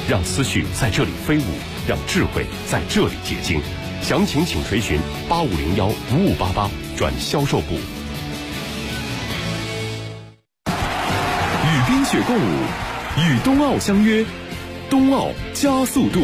让思绪在这里飞舞，让智慧在这里结晶。详情请垂询8501-5588转销售部。 与冰雪共舞，与冬奥相约，冬奥加速度。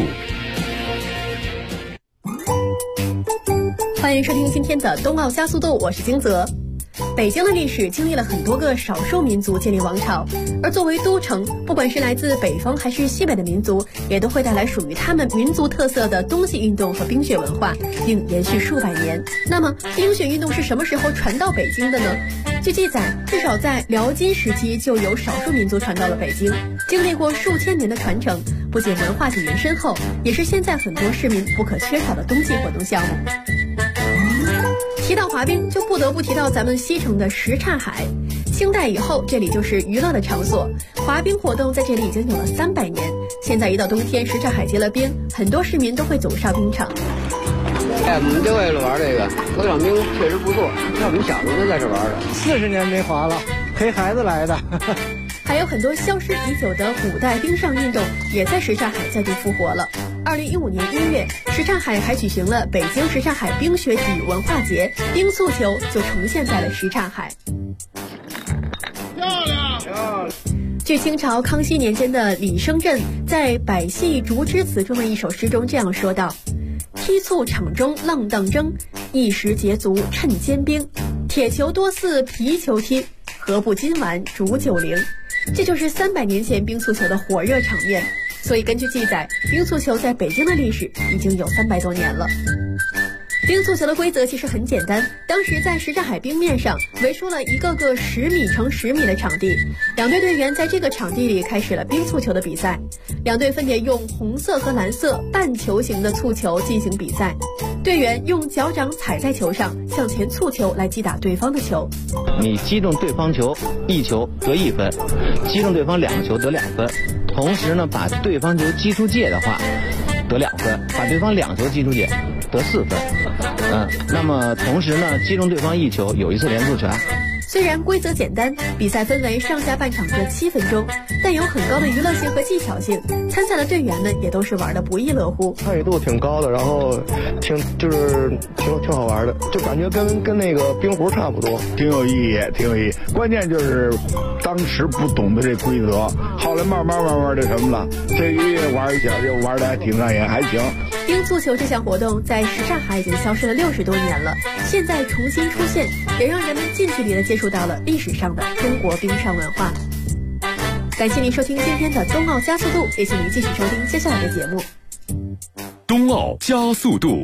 欢迎收听今天的冬奥加速度，我是金泽。北京的历史经历了很多个少数民族建立王朝，而作为都城，不管是来自北方还是西北的民族，也都会带来属于他们民族特色的冬季运动和冰雪文化，并延续数百年。那么冰雪运动是什么时候传到北京的呢？据记载，至少在辽金时期就有少数民族传到了北京，经历过数千年的传承，不仅文化底蕴深厚，也是现在很多市民不可缺少的冬季活动项目。提到滑冰，就不得不提到咱们西城的什刹海。清代以后，这里就是娱乐的场所，滑冰活动在这里已经有了300年。现在一到冬天，什刹海结了冰，很多市民都会走上冰场。 我们就为了玩这个，这场冰确实不错，像我们小时候就在这玩的。 40年没滑了，陪孩子来的。 还有很多消失已久的古代冰上运动，也在什刹海再度复活了。2015年1月，什刹海还举行了北京什刹海冰雪体育文化节，冰速球就重现在了什刹海。 漂亮！ 据清朝康熙年间的李升镇在《百戏竹枝词》中的一首诗中这样说道：踢促场中浪荡争，一时捷足趁坚冰，铁球多似皮球踢，何不今晚煮酒灵。这就是300年前冰速球的火热场面。所以根据记载，冰速球在北京的历史已经有300多年了。冰速球的规则其实很简单，当时在什刹海冰面上围出了一个个10米乘10米的场地，两队队员在这个场地里开始了冰速球的比赛。两队分别用红色和蓝色半球形的蹴球进行比赛，队员用脚掌踩在球上向前蹴球来击打对方的球。 你击中对方球1球得1分，击中对方2个球得2分，同时呢把对方球击出界的话得2分，把对方2球击出界得4分。那么同时呢击中对方1球有1次连速传。 虽然规则简单，比赛分为上下半场各7分钟，但有很高的娱乐性和技巧性，参赛的队员们也都是玩得不亦乐乎。 参与度挺高的，然后挺好玩的，就感觉跟那个冰壶差不多， 挺有意义。关键就是当时不懂得这规则，后来慢慢的什么了，这一玩一下就玩得还挺上瘾，还行。 冰速球这项活动在什刹海已经消失了60多年了，现在重新出现，也让人们近距离的接触到了历史上的中国冰上文化。感谢您收听今天的冬奥加速度，也请您继续收听接下来的节目。 冬奥加速度。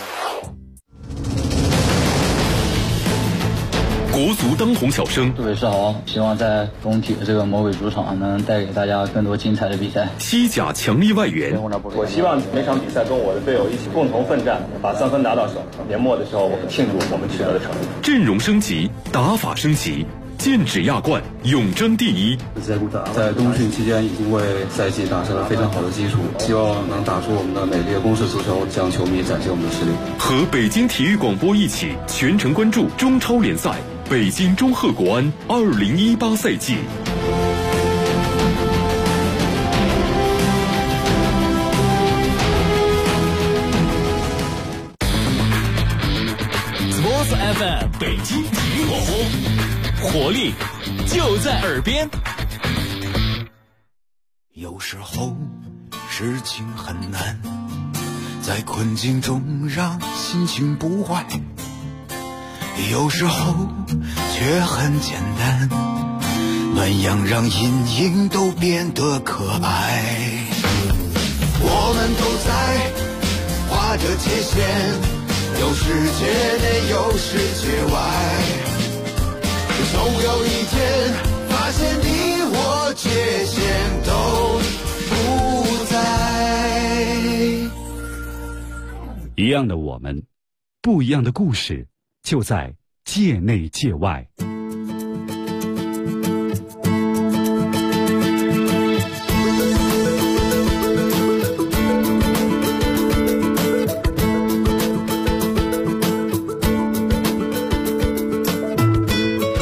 国足当红小生， 各位是好，希望在工体的这个魔鬼主场能带给大家更多精彩的比赛。 西甲强力外援， 我希望每场比赛跟我的队友一起共同奋战，把3分拿到手。年末的时候，我们庆祝我们取得的成绩。 阵容升级，打法升级，剑指亚冠，永争第一。 在冬训期间已经为赛季打下了非常好的基础，希望能打出我们的美丽的攻势足球，向球迷展现我们的实力。 和北京体育广播一起全程关注中超联赛北京中赫国安2018赛季。 Sports FM 北京体育广播，活力就在耳边。 有时候事情很难，在困境中让心情不坏，有时候却很简单，暖阳让阴影都变得可爱。我们都在画着界限，有世界内有世界外，总有一天发现你我界限都不在。 一样的我们，不一样的故事，就在界内界外。 各位听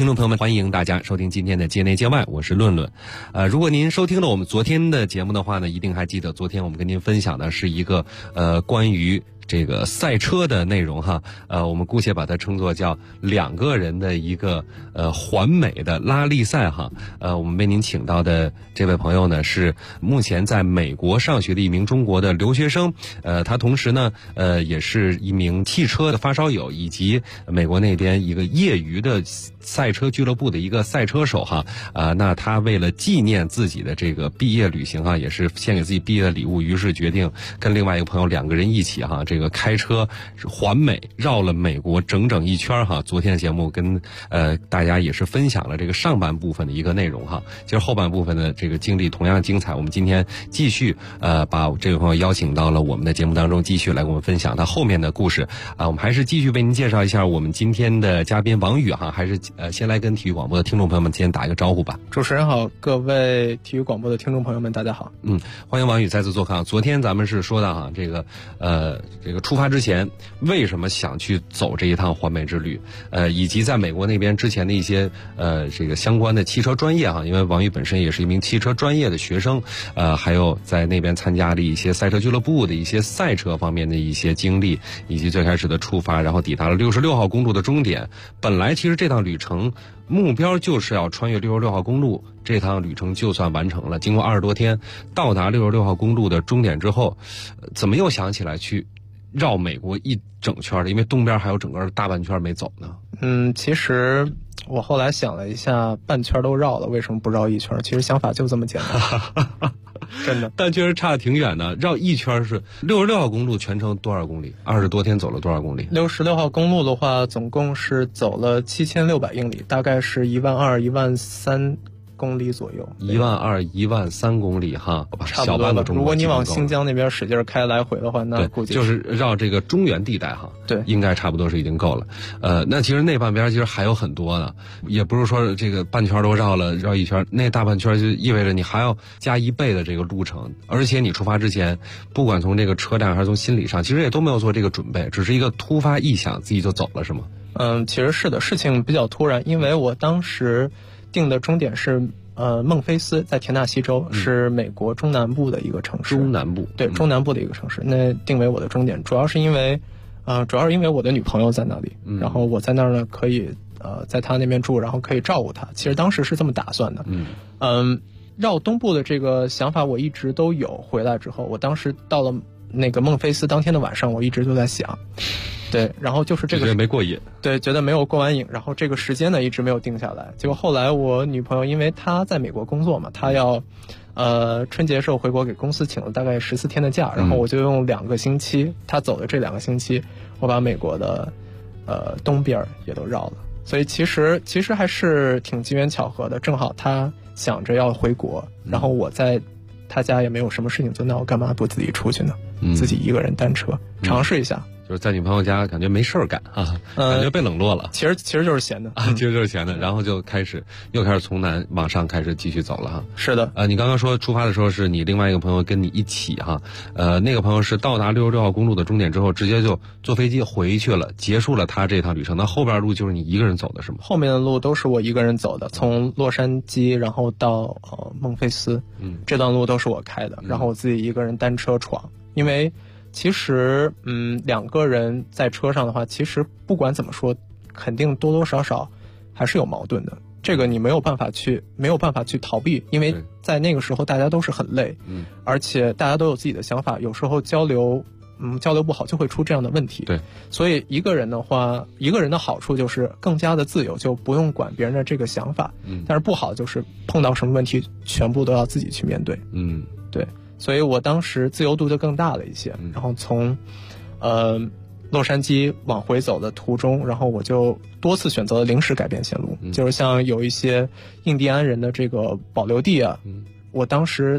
听众朋友们，欢迎大家收听今天的界内界外，我是论论。如果您收听了我们昨天的节目的话呢，一定还记得昨天我们跟您分享的是一个关于这个赛车的内容哈，我们姑且把它称作叫2个人的一个环美的拉力赛哈。我们为您请到的这位朋友呢，是目前在美国上学的一名中国的留学生，他同时呢也是一名汽车的发烧友，以及美国那边一个业余的赛车俱乐部的一个赛车手哈。那他为了纪念自己的这个毕业旅行哈，也是献给自己毕业的礼物，于是决定跟另外一个朋友2个人一起哈，这个开车环美绕了美国整整一圈哈。昨天的节目跟大家也是分享了这个上半部分的一个内容哈。其实后半部分的这个经历同样精彩，我们今天继续把这位朋友邀请到了我们的节目当中，继续来跟我们分享他后面的故事啊。我们还是继续为您介绍一下我们今天的嘉宾王宇哈，还是先来跟体育广播的听众朋友们先打一个招呼吧。 主持人好，各位体育广播的听众朋友们，大家好。 欢迎王宇再次做客。昨天咱们是说到哈，这个出发之前为什么想去走这一趟环美之旅，以及在美国那边之前的一些这个相关的汽车专业哈，因为王宇本身也是一名汽车专业的学生，还有在那边参加了一些赛车俱乐部的一些赛车方面的一些经历，以及最开始的出发，然后抵达了66号公路的终点。本来其实这趟旅程目标就是要穿越66号公路，这趟旅程就算完成了。经过20多天到达66号公路的终点之后，怎么又想起来去绕美国一整圈的？因为东边还有整个大半圈没走呢。 其实我后来想了一下，半圈都绕了，为什么不绕一圈？其实想法就这么简单。真的， 但确实差得挺远的。绕一圈是66号公路全程多少公里？20多天走了多少公里 ？66号公路的话，总共是走了7600英里，大概是12000、13000公里左右。 12000、13000公里哈，小半个中国。 如果你往新疆那边使劲开来回的话，那估计就是绕这个中原地带哈。 对， 应该差不多是已经够了。那其实那半边其实还有很多呢，也不是说这个半圈都绕了，绕一圈，那大半圈就意味着你还要加1倍的这个路程，而且你出发之前，不管从这个车辆还是从心理上，其实也都没有做这个准备，只是一个突发异想，自己就走了，是吗？ 其实是的，事情比较突然，因为我当时定的终点是孟菲斯，在田纳西州，是美国中南部的一个城市。 中南部， 对，中南部的一个城市。那定为我的终点，主要是因为我的女朋友在那里，然后我在那儿呢可以在她那边住，然后可以照顾她。其实当时是这么打算的。绕东部的这个想法我一直都有。回来之后，我当时到了那个孟菲斯当天的晚上，我一直都在想。对，然后就是这个没过瘾， 对，觉得没有过完瘾，然后这个时间呢一直没有定下来。结果后来我女朋友因为她在美国工作嘛，她要春节时候回国给公司请了大概14天的假，然后我就用2个星期，她走的这2个星期，我把美国的东边也都绕了。所以其实还是挺机缘巧合的，正好她想着要回国，然后我在她家也没有什么事情做，那我干嘛不自己出去呢？自己一个人单车尝试一下。 就是在女朋友家感觉没事儿干啊，感觉被冷落了。 其实就是闲的其实就是闲的，然后就开始从南往上开始继续走了哈。 是的， 你刚刚说出发的时候是你另外一个朋友跟你一起哈，那个朋友是到达66号公路的终点之后，直接就坐飞机回去了，结束了他这趟旅程。那后边路就是你一个人走的是吗？ 后面的路都是我一个人走的，从洛杉矶然后到孟菲斯，这段路都是我开的，然后我自己一个人单车闯，因为。其实2个人在车上的话，其实不管怎么说，肯定多多少少还是有矛盾的。这个你没有办法去逃避，因为在那个时候大家都是很累，而且大家都有自己的想法，有时候交流不好就会出这样的问题。 对， 所以一个人的话，一个人的好处就是更加的自由，就不用管别人的这个想法。但是不好就是碰到什么问题，全部都要自己去面对。对。所以我当时自由度就更大了一些，然后从洛杉矶往回走的途中，然后我就多次选择了临时改变线路，就是像有一些印第安人的这个保留地啊，我当时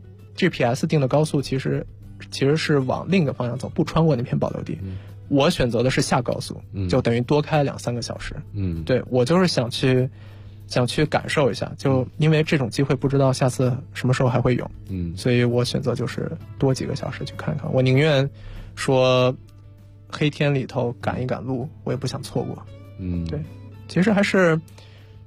GPS 定的高速其实是往另一个方向走，不穿过那片保留地，我选择的是下高速，就等于多开2-3个小时。对，我就是想去感受一下，就因为这种机会不知道下次什么时候还会有，所以我选择就是多几个小时去看看。我宁愿说黑天里头赶一赶路，我也不想错过。对，其实还是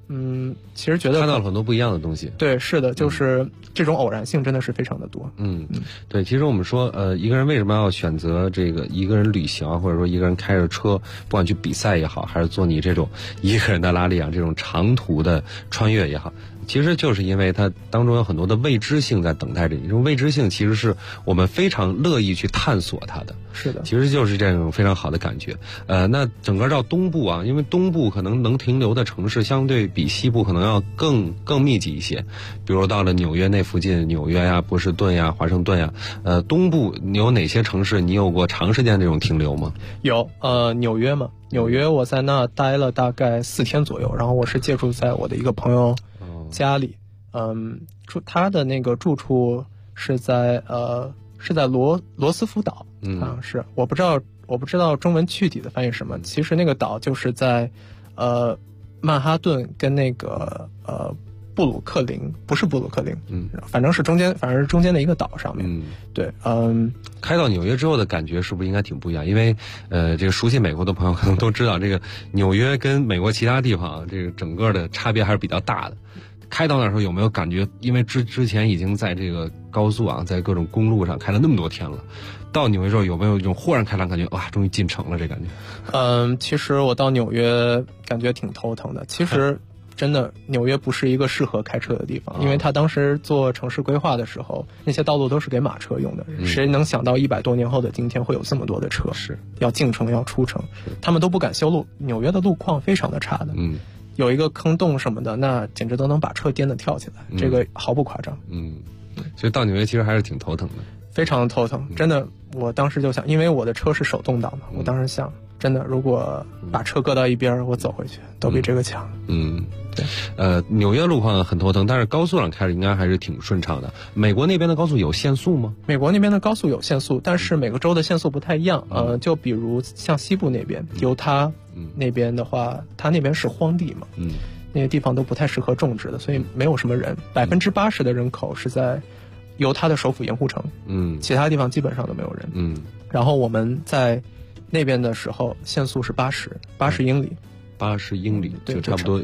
其实觉得看到了很多不一样的东西。 对，是的，就是这种偶然性真的是非常的多。 对，其实我们说，一个人为什么要选择这个一个人旅行啊，或者说一个人开着车，不管去比赛也好，还是做你这种一个人的拉力啊，这种长途的穿越也好，其实就是因为它当中有很多的未知性在等待着你。这种未知性其实是我们非常乐意去探索它的。 是的， 其实就是这种非常好的感觉。那整个到东部啊，因为东部可能能停留的城市相对比西部可能要更密集一些，比如到了纽约那附近，纽约呀、波士顿呀、华盛顿呀，东部你有哪些城市你有过长时间这种停留吗？ 有，纽约嘛，纽约我在那待了大概4天左右，然后我是借住在我的一个朋友家里，他的那个住处是在罗斯福岛，是我不知道中文具体的翻译是什么。其实那个岛就是在曼哈顿跟那个布鲁克林，不是布鲁克林，反正是中间的一个岛上面。对， 开到纽约之后的感觉是不是应该挺不一样？因为这个熟悉美国的朋友可能都知道，这个纽约跟美国其他地方这个整个的差别还是比较大的。开到那时候有没有感觉？因为之前已经在这个高速啊，在各种公路上开了那么多天了，到纽约之后有没有一种豁然开朗感觉？哇，终于进城了这感觉？ 其实我到纽约感觉挺头疼的。其实真的纽约不是一个适合开车的地方，因为他当时做城市规划的时候，那些道路都是给马车用的。谁能想到100多年后的今天会有这么多的车是要进城要出城，他们都不敢修路。纽约的路况非常的差的。有一个坑洞什么的，那简直都能把车颠得跳起来，这个毫不夸张。 所以到纽约其实还是挺头疼的， 非常头疼。真的，我当时就想，因为我的车是手动挡嘛，我当时想，真的，如果把车搁到一边，我走回去都比这个强。 对。纽约路况很头疼，但是高速上开着应该还是挺顺畅的。美国那边的高速有限速吗？ 美国那边的高速有限速，但是每个州的限速不太一样。就比如像西部那边，犹他那边的话，它那边是荒地嘛，那些地方都不太适合种植的，所以没有什么人。80%的人口是在犹他的首府盐湖城，其他地方基本上都没有人。然后我们在那边的时候，限速是80英里。 80英里，就差不多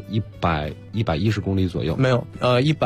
110公里左右。 没有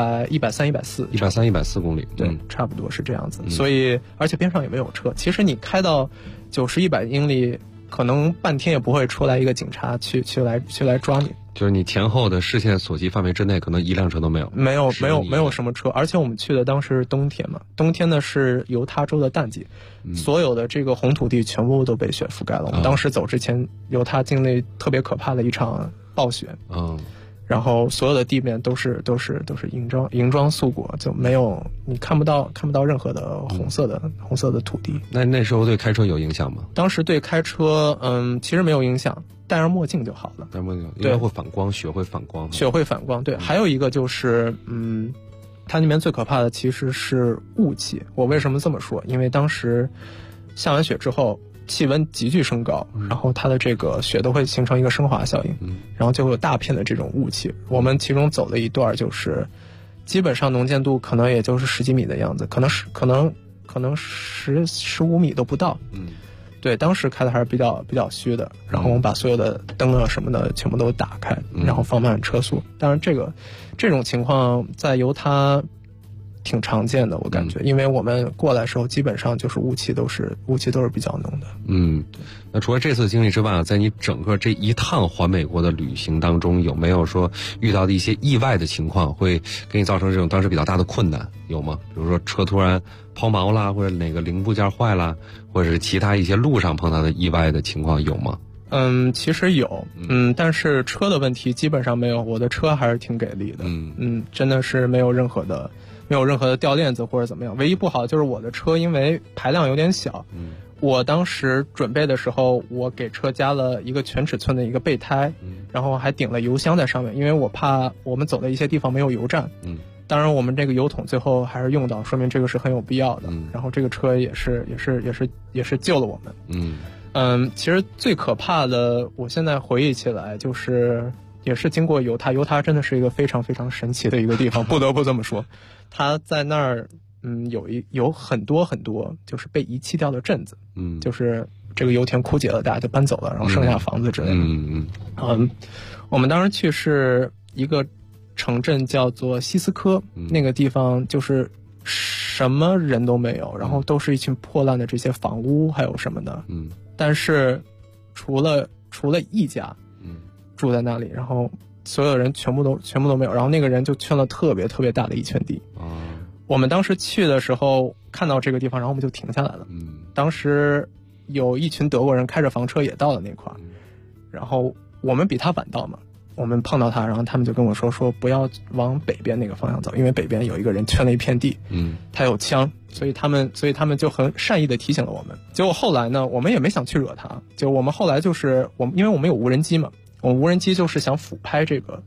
，130、140 公里， 对，差不多是这样子。所以，而且边上也没有车。其实你开到90、100英里，可能半天也不会出来一个警察去来抓你。 就是你前后的视线所及范围之内，可能一辆车都没有。 没有什么车，而且我们去的当时是冬天嘛，冬天呢是犹他州的淡季，所有的这个红土地全部都被雪覆盖了。我们当时走之前，犹他经历特别可怕的一场暴雪。然后所有的地面都是银装素裹，就没有，你看不到任何的红色的土地。 那时候对开车有影响吗？ 当时对开车，其实没有影响，戴上墨镜就好了。 戴墨镜，因为会反光，雪会反光。 雪会反光，对。还有一个就是，它那边最可怕的其实是雾气。我为什么这么说？因为当时下完雪之后，气温急剧升高，然后它的这个雪都会形成一个升华效应，然后就会有大片的这种雾气。我们其中走了一段，就是基本上能见度可能也就是10几米的样子，可能15米都不到。对，当时开的还是比较虚的。然后我们把所有的灯啊什么的全部都打开，然后放慢车速。当然这种情况在犹他挺常见的，我感觉，因为我们过来的时候基本上就是雾气都是比较浓的。 那除了这次经历之外，在你整个这一趟环美国的旅行当中，有没有说遇到的一些意外的情况，会给你造成这种当时比较大的困难，有吗？比如说车突然抛锚啦，或者哪个零部件坏啦，或者是其他一些路上碰到的意外的情况有吗？ 其实有，但是车的问题基本上没有，我的车还是挺给力的，真的是没有任何的掉链子或者怎么样。唯一不好就是我的车因为排量有点小，我当时准备的时候，我给车加了一个全尺寸的一个备胎，然后还顶了油箱在上面，因为我怕我们走的一些地方没有油站。当然我们这个油桶最后还是用到，说明这个是很有必要的。然后这个车也是救了我们。其实最可怕的，我现在回忆起来就是也是经过犹他真的是一个非常非常神奇的一个地方，不得不这么说。它在那儿有很多很多就是被遗弃掉的镇子，就是这个油田枯竭了，大家就搬走了，然后剩下房子之类的。我们当时去是一个城镇叫做西斯科，那个地方就是什么人都没有，然后都是一群破烂的这些房屋还有什么的，但是除了一家住在那里，然后所有人全部都没有，然后那个人就圈了特别特别大的一圈地。我们当时去的时候看到这个地方，然后我们就停下来了。当时有一群德国人开着房车也到了那块儿，然后我们比他晚到嘛，我们碰到他，然后他们就跟我说不要往北边那个方向走，因为北边有一个人圈了一片地，他有枪，所以他们就很善意的提醒了我们。结果后来呢，我们也没想去惹他，就我们后来就是因为我们有无人机嘛，我们无人机就是想俯拍这个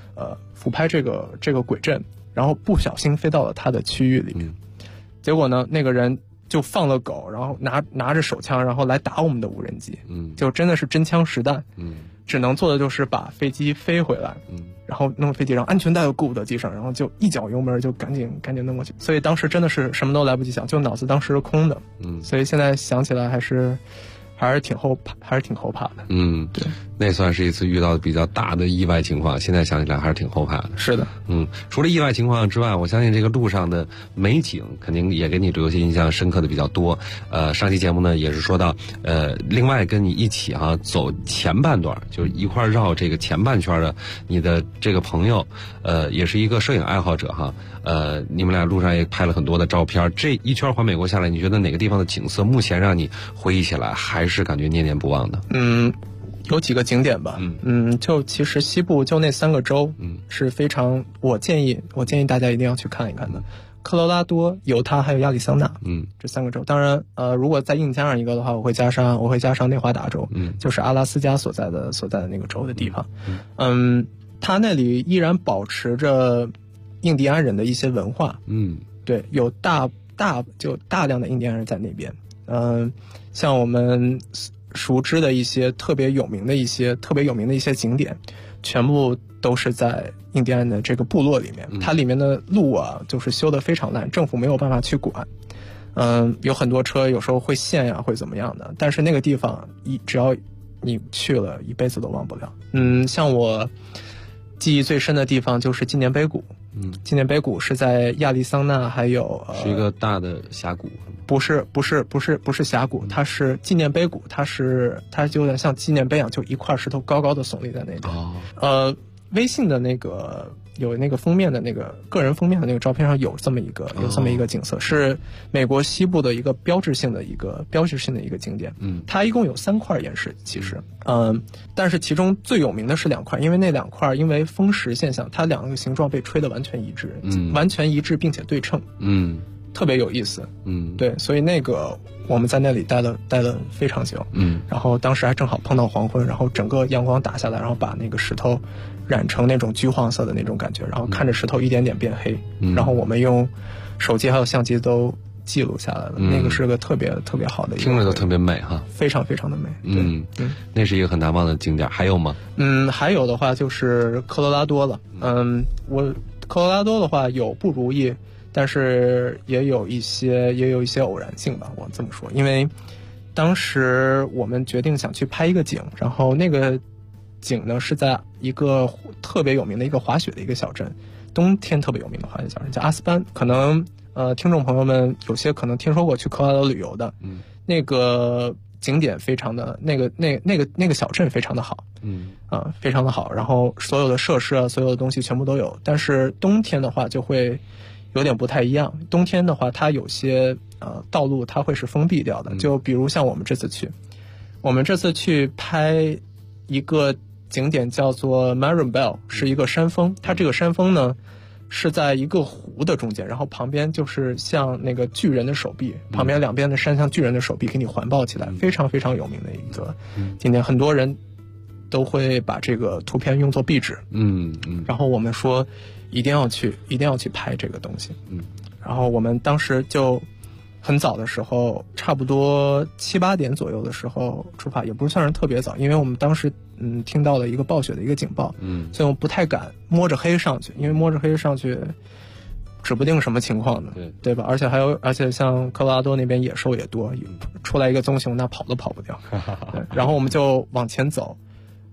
轨阵，然后不小心飞到了他的区域里面，结果呢，那个人就放了狗，然后拿着手枪，然后来打我们的无人机，就真的是真枪实弹，只能做的就是把飞机飞回来，然后弄飞机，然后安全带又顾不得系上，然后就一脚油门就赶紧弄过去，所以当时真的是什么都来不及想，就脑子当时是空的，所以现在想起来还是挺后怕的。对， 那算是一次遇到比较大的意外情况，现在想起来还是挺后怕的。 是的， 除了意外情况之外，我相信这个路上的美景肯定也给你留下印象深刻的比较多。上期节目呢也是说到，另外跟你一起走前半段，就是一块绕这个前半圈的你的这个朋友，也是一个摄影爱好者哈。你们俩路上也拍了很多的照片，这一圈环美国下来，你觉得哪个地方的景色目前让你回忆起来还是感觉念念不忘的？ 有几个景点吧，就其实西部就那3个州，是非常我建议大家一定要去看一看的。科罗拉多、犹他还有亚利桑那，这3个州。当然，如果再硬加上一个的话，我会加上内华达州，就是阿拉斯加所在的那个州的地方。它那里依然保持着印第安人的一些文化，对，有大量的印第安人在那边。像我们熟知的一些特别有名的一些景点，全部都是在印第安的这个部落里面。它里面的路啊，就是修得非常烂，政府没有办法去管。有很多车有时候会陷呀，会怎么样的。但是那个地方，只要你去了，一辈子都忘不了。像我记忆最深的地方就是纪念碑谷。纪念碑谷是在亚利桑那，还有是一个大的峡谷。 不是峡谷，它是纪念碑谷，它就有点像纪念碑一样，就一块石头高高的耸立在那边。微信的那个有那个封面的那个个人封面的那个照片上有这么一个景色，是美国西部的一个标志性的一个景点。它一共有3块岩石，其实，但是其中最有名的是2块，因为那2块因为风蚀现象，它2个形状被吹得完全一致，并且对称。特别有意思，对，所以那个我们在那里待了非常久，然后当时还正好碰到黄昏，然后整个阳光打下来，然后把那个石头染成那种橘黄色的那种感觉，然后看着石头一点点变黑，然后我们用手机还有相机都记录下来了，那个是个特别特别好的一个， 听着都特别美哈， 非常非常的美，对， 那是一个很难忘的景点。还有吗？ 还有的话就是科罗拉多了，科罗拉多的话有不如意。但是也有一些偶然性吧，我这么说，因为当时我们决定想去拍一个景，然后那个景呢是在一个特别有名的一个滑雪的一个小镇，冬天特别有名的滑雪小镇叫阿斯班，可能听众朋友们有些可能听说过去科罗拉多旅游的，那个景点非常的那个小镇非常的好，非常的好，然后所有的设施啊，所有的东西全部都有，但是冬天的话就会有点不太一样。冬天的话，它有些道路它会是封闭掉的，就比如像我们这次去拍一个景点叫做 Maribel， 是一个山峰，它这个山峰呢是在一个湖的中间，然后旁边就是像那个巨人的手臂，旁边2边的山像巨人的手臂给你环抱起来，非常非常有名的一个景点，很多人都会把这个图片用作壁纸。然后我们说一定要去拍这个东西。然后我们当时就很早的时候，差不多7、8点左右的时候出发，也不是算是特别早，因为我们当时听到了一个暴雪的一个警报，所以我不太敢摸着黑上去，因为摸着黑上去指不定什么情况呢，对吧？而且像科罗拉多那边野兽也多，出来一个棕熊那跑都跑不掉。然后我们就往前走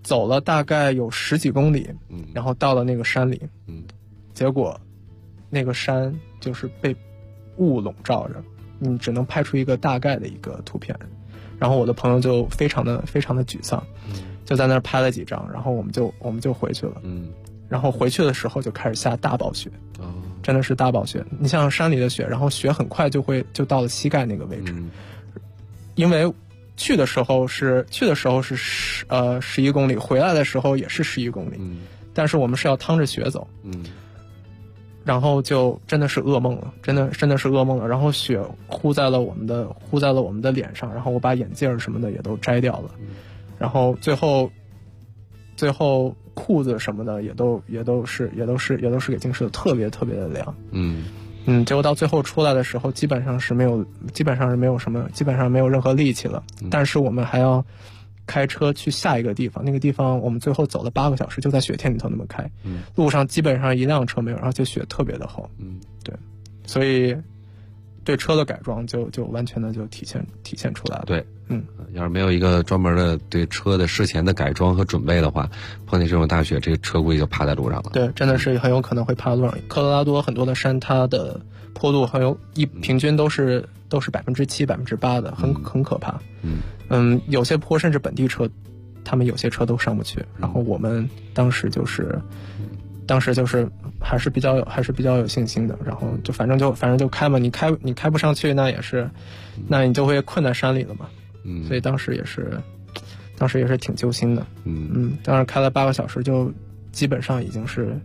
走了大概有10几公里，然后到了那个山里，结果那个山就是被雾笼罩着，你只能拍出一个大概的一个图片。然后我的朋友就非常的沮丧，就在那儿拍了几张，然后我们就回去了。然后回去的时候就开始下大暴雪，真的是大暴雪。你像山里的雪，然后雪很快就到了膝盖那个位置，因为去的时候是11公里，回来的时候也是11公里，但是我们是要趟着雪走，然后就真的是噩梦了，真的是噩梦了。然后雪糊在了我们的脸上，然后我把眼镜什么的也都摘掉了，然后最后裤子什么的也都是给浸湿的特别特别的凉。结果到最后出来的时候，基本上是没有任何力气了。但是我们还要开车去下一个地方，那个地方我们最后走了8个小时，就在雪天里头那么开。路上基本上一辆车没有，而且雪特别的厚。对，所以对车的改装就完全的就体现出来了。 对，要是没有一个专门的对车的事前的改装和准备的话，碰见这种大雪，这个车估计就趴在路上了。 对，真的是很有可能会趴在路上。科罗拉多很多的山，它的坡度平均都是7%、8%的，很可怕。有些坡甚至本地车，他们有些车都上不去。然后我们当时就是还是比较有信心的，然后就反正就开嘛，你开不上去，那你就会困在山里了嘛。所以当时也是挺揪心的。当时开了8个小时，就基本上已经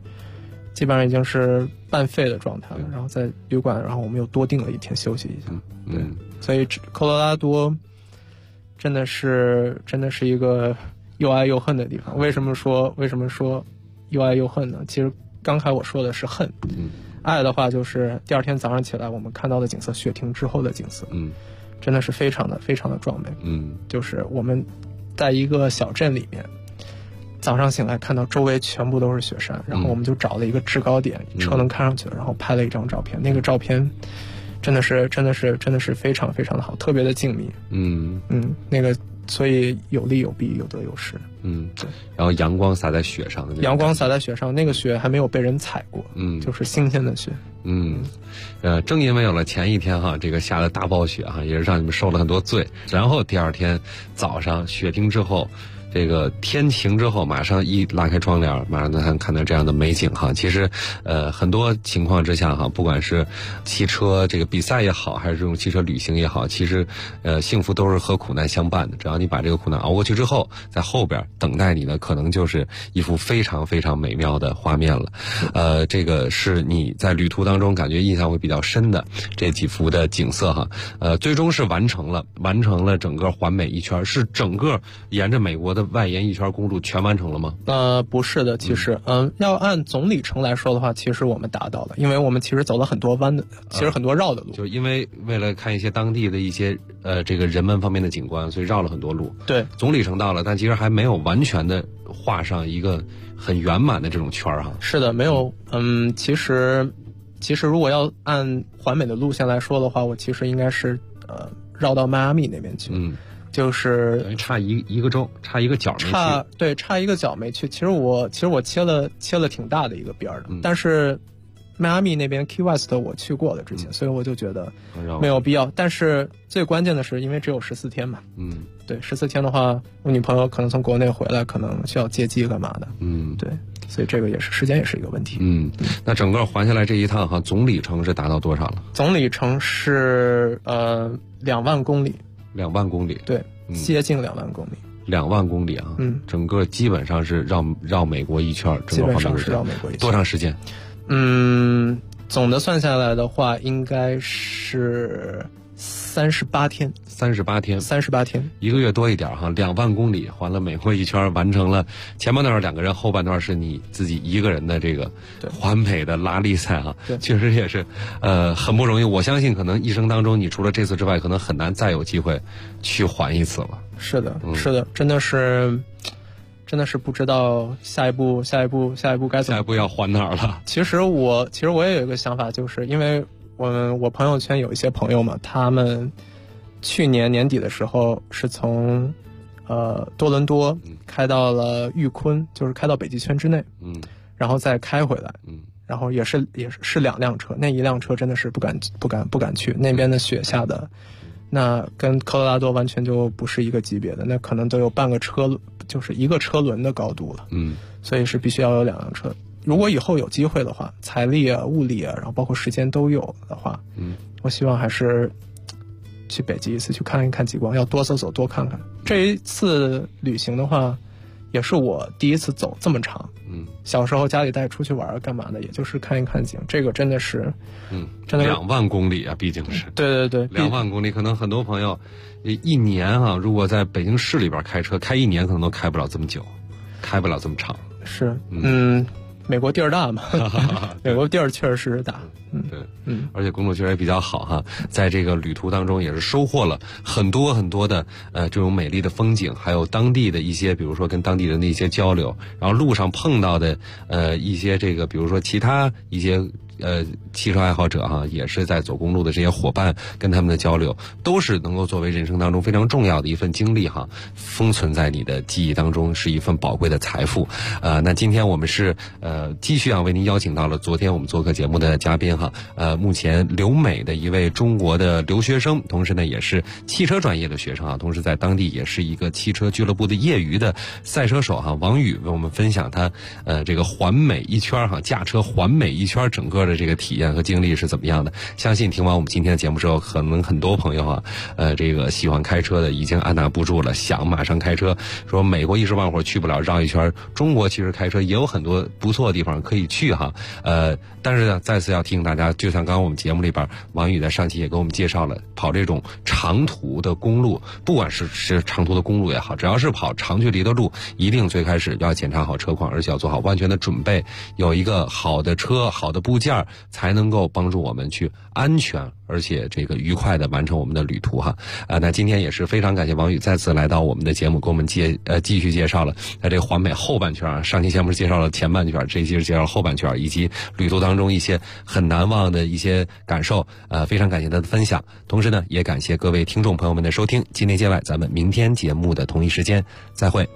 是半废的状态了。然后在旅馆，然后我们又多订了1天休息一下。对，所以科罗拉多真的是一个又爱又恨的地方。为什么说又爱又恨呢？其实刚才我说的是恨，爱的话就是第二天早上起来我们看到的景色，雪停之后的景色，真的是非常的壮美。就是我们在一个小镇里面，早上醒来看到周围全部都是雪山，然后我们就找了一个制高点，车能看上去，然后拍了一张照片。那个照片真的是非常非常的好，特别的静谧。那个所以有利有弊，有得有失。 对。然后阳光洒在雪上的那个， 阳光洒在雪上，那个雪还没有被人踩过，就是新鲜的雪。 正因为有了前一天这个下了大暴雪也是让你们受了很多罪。然后第二天早上雪停之后，这个天晴之后，马上一拉开窗帘，马上能看到这样的美景其实很多情况之下不管是汽车这个比赛也好，还是这种汽车旅行也好，其实幸福都是和苦难相伴的。只要你把这个苦难熬过去之后，在后边等待你的可能就是一幅非常非常美妙的画面了。这个是你在旅途当中感觉印象会比较深的这几幅的景色最终是完成了整个环美一圈，是整个沿着美国的外沿一圈公路全完成了吗？ 不是的，其实要按总里程来说的话，其实我们达到了，因为我们其实走了很多弯的，其实很多绕的路， 就因为为了看一些当地的一些这个人文方面的景观，所以绕了很多路。 对， 总里程到了，但其实还没有完全的画上一个很圆满的这种圈是的，没有。其实如果要按环美的路线来说的话，我其实应该是绕到迈阿密那边去。就是差一个州，差一个角没去。 差一个角没去。其实我切了挺大的一个边的，但是迈阿密那边 Key West 我去过了之前，所以我就觉得没有必要。但是最关键的是，因为只有14天嘛，对，14天的话，我女朋友可能从国内回来，可能需要接机干嘛的，对，所以这个时间也是一个问题。 那整个环下来这一趟总里程是达到多少了？ 总里程是2万公里。 2万公里， 对，接近2万公里。 2万公里整个基本上是绕美国一圈， 基本上是绕美国一圈。 多长时间？ 总的算下来的话，应该是38天。 38天 ，38天 ，1个月多一点2万公里环了美国一圈，完成了前半段2个人，后半段是你自己一个人的这个环美的拉力赛确实也是很不容易。我相信可能一生当中你除了这次之外，可能很难再有机会去环一次了。 是的，是的，真的是不知道下一步该怎么。 下一步要环哪儿了？ 其实我也有一个想法，就是因为我朋友圈有一些朋友嘛，他们去年年底的时候是从多伦多，开到了玉坤，就是开到北极圈之内，然后再开回来，然后也是2辆车，那一辆车真的是不敢去，那边的雪下的，那跟科罗拉多完全就不是一个级别的，那可能都有半个车，就是一个车轮的高度了，所以是必须要有2辆车。如果以后有机会的话，财力啊、物力啊，然后包括时间都有的话，我希望还是去北极一次，去看一看极光，要多走走，多看看。这一次旅行的话，也是我第一次走这么长。小时候家里带出去玩干嘛的，也就是看一看景。这个真的是，真的 2万公里啊，毕竟是。 对 ，2万公里，可能很多朋友一年啊，如果在北京市里边开车，开1年可能都开不了这么久，开不了这么长。 是，美国地儿大嘛，美国地儿确实是大， 对，而且工作确实也比较好哈，在这个旅途当中也是收获了很多很多的这种美丽的风景，还有当地的一些，比如说跟当地人的一些交流，然后路上碰到的一些这个，比如说其他一些汽车爱好者哈，也是在走公路的这些伙伴跟他们的交流，都是能够作为人生当中非常重要的一份经历哈，封存在你的记忆当中，是一份宝贵的财富。那今天我们是继续为您邀请到了昨天我们做客节目的嘉宾哈，目前留美的一位中国的留学生，同时呢也是汽车专业的学生啊，同时在当地也是一个汽车俱乐部的业余的赛车手哈，王宇为我们分享他这个环美一圈哈，驾车环美一圈整个的这个体验和经历是怎么样的。相信听完我们今天的节目之后，可能很多朋友啊这个喜欢开车的已经按捺不住了，想马上开车，说美国一时半会儿去不了，绕一圈，中国其实开车也有很多不错的地方可以去哈。但是呢再次要提醒大家，就像刚刚我们节目里边王宇在上期也给我们介绍了，跑这种长途的公路，不管是长途的公路也好，只要是跑长距离的路，一定最开始要检查好车况，而且要做好万全的准备，有一个好的车好的部件，才能够帮助我们去安全而且这个愉快的完成我们的旅途哈。那今天也是非常感谢王宇再次来到我们的节目，给我们继续介绍了这个环美后半圈啊。上期节目是介绍了前半圈，这期是介绍后半圈，以及旅途当中一些很难忘的一些感受。非常感谢他的分享，同时呢也感谢各位听众朋友们的收听。今天接外，咱们明天节目的同一时间再会。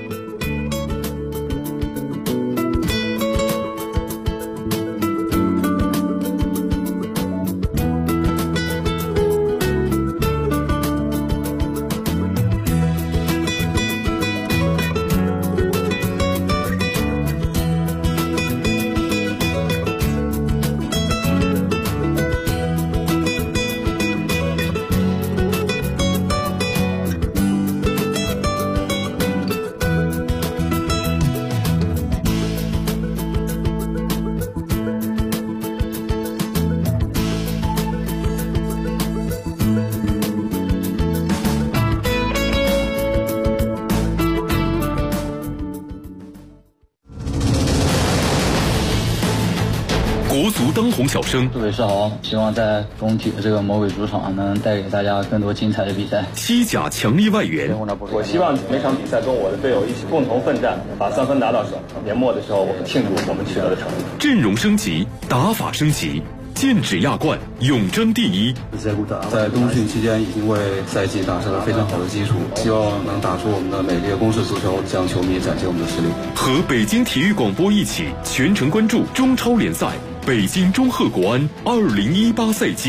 国足当红小生， 杜伟世豪，希望在中体的这个魔鬼主场能带给大家更多精彩的比赛。 西甲强力外援， 我希望每场比赛跟我的队友一起共同奋战，把3分拿到手。年末的时候，我们庆祝我们取得的成绩。 阵容升级，打法升级，剑指亚冠，永争第一。 在冬训期间已经为赛季打下了非常好的基础，希望能打出我们的美丽的公式足球，向球迷展现我们的实力。 和北京体育广播一起全程关注中超联赛北京中赫国安2018赛季。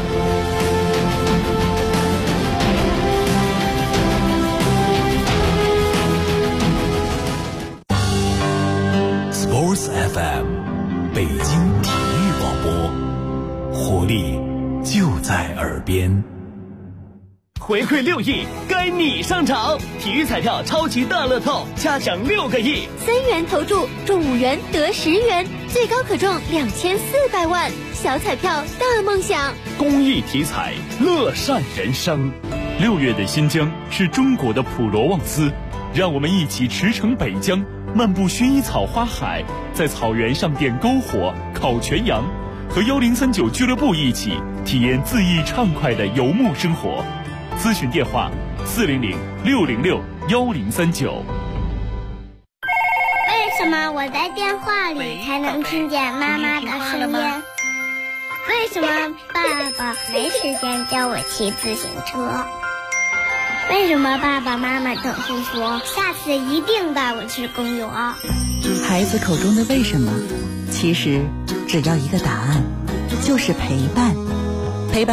Sports FM， 北京体育广播，活力就在耳边。 回馈6亿，该你上场！体育彩票超级大乐透，加奖6个亿 ，3元投注中5元得10元，最高可中2400万。小彩票大梦想， 公益体彩，乐善人生。 6月的新疆是中国的普罗旺斯，让我们一起驰骋北疆，漫步薰衣草花海，在草原上点篝火、烤全羊，和1039俱乐部一起体验恣意畅快的游牧生活。咨询电话400-606-1039。 为什么我在电话里才能听见妈妈的声音？为什么爸爸没时间教我骑自行车？ 为什么爸爸妈妈总是说下次一定带我去公园？ 孩子口中的为什么，其实只要一个答案，就是陪伴。